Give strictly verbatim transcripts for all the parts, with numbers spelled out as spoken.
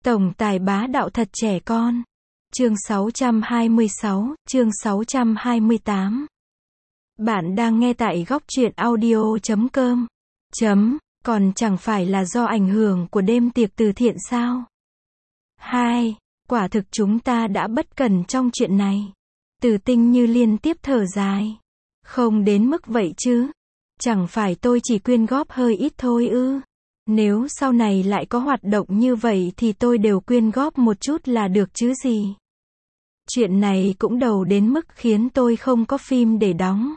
Tổng tài bá đạo thật trẻ con. Chương sáu trăm hai mươi sáu, chương sáu trăm hai mươi tám. Bạn đang nghe tại góc truyện audio chấm com. Chấm, còn chẳng phải là do ảnh hưởng của đêm tiệc từ thiện sao? Hai, quả thực chúng ta đã bất cẩn trong chuyện này. Từ Tinh Như liên tiếp thở dài. Không đến mức vậy chứ. Chẳng phải tôi chỉ quyên góp hơi ít thôi ư. Nếu sau này lại có hoạt động như vậy thì tôi đều quyên góp một chút là được chứ gì. Chuyện này cũng đầu đến mức khiến tôi không có phim để đóng.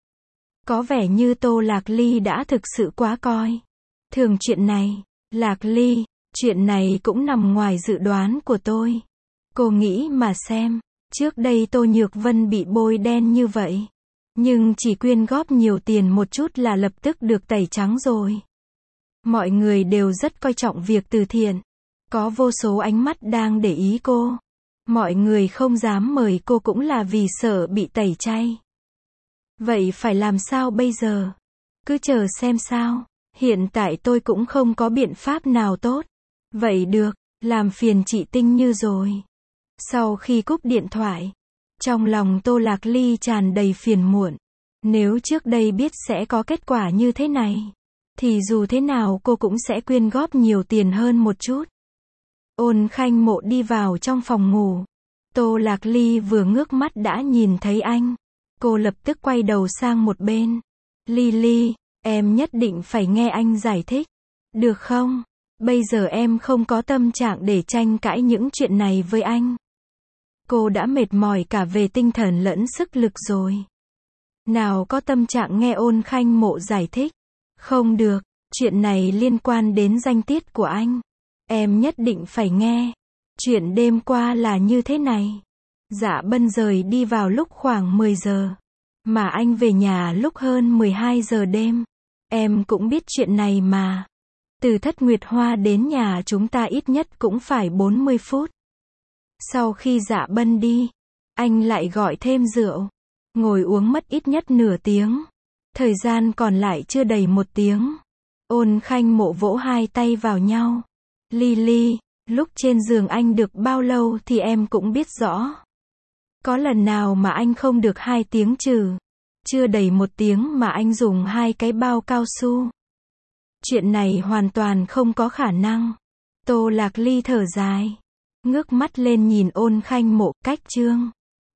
Có vẻ như Tô Lạc Ly đã thực sự quá coi thường chuyện này. Lạc Ly, chuyện này cũng nằm ngoài dự đoán của tôi. Cô nghĩ mà xem, trước đây Tô Nhược Vân bị bôi đen như vậy. Nhưng chỉ quyên góp nhiều tiền một chút là lập tức được tẩy trắng rồi. Mọi người đều rất coi trọng việc từ thiện. Có vô số ánh mắt đang để ý cô. Mọi người không dám mời cô cũng là vì sợ bị tẩy chay. Vậy phải làm sao bây giờ? Cứ chờ xem sao. Hiện tại tôi cũng không có biện pháp nào tốt. Vậy được, làm phiền chị Tinh Như rồi. Sau khi cúp điện thoại, trong lòng Tô Lạc Ly tràn đầy phiền muộn. Nếu trước đây biết sẽ có kết quả như thế này, thì dù thế nào cô cũng sẽ quyên góp nhiều tiền hơn một chút. Ôn Khanh Mộ đi vào trong phòng ngủ. Tô Lạc Ly vừa ngước mắt đã nhìn thấy anh. Cô lập tức quay đầu sang một bên. Ly Ly, em nhất định phải nghe anh giải thích. Được không? Bây giờ em không có tâm trạng để tranh cãi những chuyện này với anh. Cô đã mệt mỏi cả về tinh thần lẫn sức lực rồi. Nào có tâm trạng nghe Ôn Khanh Mộ giải thích. Không được, chuyện này liên quan đến danh tiết của anh. Em nhất định phải nghe. Chuyện đêm qua là như thế này. Dạ Bân rời đi vào lúc khoảng mười giờ. Mà anh về nhà lúc hơn mười hai giờ đêm. Em cũng biết chuyện này mà. Từ Thất Nguyệt Hoa đến nhà chúng ta ít nhất cũng phải bốn mươi phút. Sau khi Dạ Bân đi, anh lại gọi thêm rượu. Ngồi uống mất ít nhất nửa tiếng. Thời gian còn lại chưa đầy một tiếng. Ôn Khanh Mộ vỗ hai tay vào nhau. Ly Ly, lúc trên giường anh được bao lâu thì em cũng biết rõ. Có lần nào mà anh không được hai tiếng trừ. Chưa đầy một tiếng mà anh dùng hai cái bao cao su. Chuyện này hoàn toàn không có khả năng. Tô Lạc Ly thở dài. Ngước mắt lên nhìn Ôn Khanh Mộ, cách chương.